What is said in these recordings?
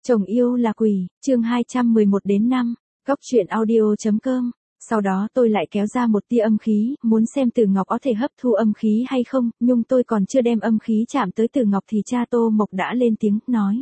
Chồng yêu là quỷ, chương 211-5, góc truyện audio.com. Sau đó tôi lại kéo ra một tia âm khí, muốn xem Từ Ngọc có thể hấp thu âm khí hay không, nhưng tôi còn chưa đem âm khí chạm tới Từ Ngọc thì cha Tô Mộc đã lên tiếng, nói.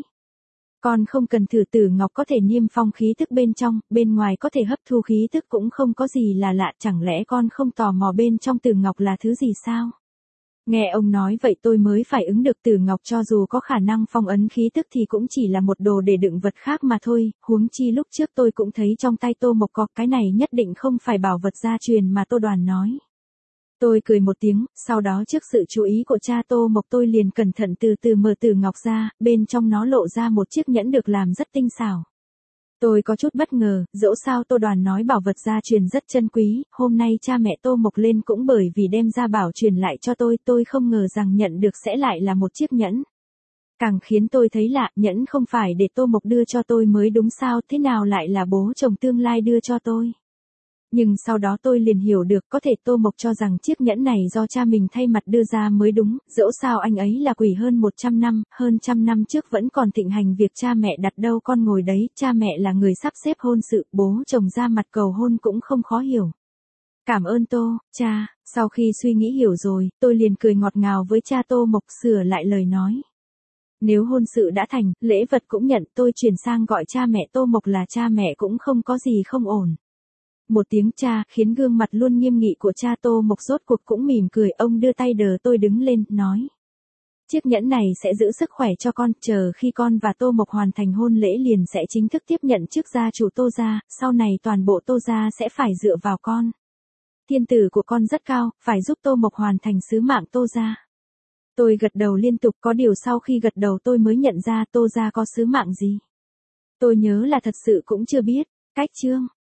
Con không cần thử, Từ Ngọc có thể niêm phong khí tức bên trong, bên ngoài có thể hấp thu khí tức cũng không có gì là lạ, chẳng lẽ con không tò mò bên trong Từ Ngọc là thứ gì sao? Nghe ông nói vậy tôi mới phải ứng được, Từ Ngọc cho dù có khả năng phong ấn khí tức thì cũng chỉ là một đồ để đựng vật khác mà thôi, huống chi lúc trước tôi cũng thấy trong tay Tô Mộc có, cái này nhất định không phải bảo vật gia truyền mà Tô Đoàn nói. Tôi cười một tiếng, sau đó trước sự chú ý của cha Tô Mộc tôi liền cẩn thận từ từ mở Từ Ngọc ra, bên trong nó lộ ra một chiếc nhẫn được làm rất tinh xảo. Tôi có chút bất ngờ, dẫu sao Tô Đoàn nói bảo vật gia truyền rất chân quý, hôm nay cha mẹ Tô Mộc lên cũng bởi vì đem ra bảo truyền lại cho tôi không ngờ rằng nhận được sẽ lại là một chiếc nhẫn. Càng khiến tôi thấy lạ, nhẫn không phải để Tô Mộc đưa cho tôi mới đúng sao, thế nào lại là bố chồng tương lai đưa cho tôi. Nhưng sau đó tôi liền hiểu được, có thể Tô Mộc cho rằng chiếc nhẫn này do cha mình thay mặt đưa ra mới đúng, dẫu sao anh ấy là quỷ hơn 100 năm, hơn trăm năm trước vẫn còn thịnh hành việc cha mẹ đặt đâu con ngồi đấy, cha mẹ là người sắp xếp hôn sự, bố chồng ra mặt cầu hôn cũng không khó hiểu. Cảm ơn Tô, cha, sau khi suy nghĩ hiểu rồi, tôi liền cười ngọt ngào với cha Tô Mộc, sửa lại lời nói. Nếu hôn sự đã thành, lễ vật cũng nhận, tôi chuyển sang gọi cha mẹ Tô Mộc là cha mẹ cũng không có gì không ổn. Một tiếng cha khiến gương mặt luôn nghiêm nghị của cha Tô Mộc rốt cuộc cũng mỉm cười, ông đưa tay đỡ tôi đứng lên, nói. Chiếc nhẫn này sẽ giữ sức khỏe cho con, chờ khi con và Tô Mộc hoàn thành hôn lễ liền sẽ chính thức tiếp nhận chức gia chủ Tô gia, sau này toàn bộ Tô gia sẽ phải dựa vào con. Thiên tử của con rất cao, phải giúp Tô Mộc hoàn thành sứ mạng Tô gia. Tôi gật đầu liên tục, có điều sau khi gật đầu tôi mới nhận ra Tô gia có sứ mạng gì. Tôi nhớ là thật sự cũng chưa biết. Cách chương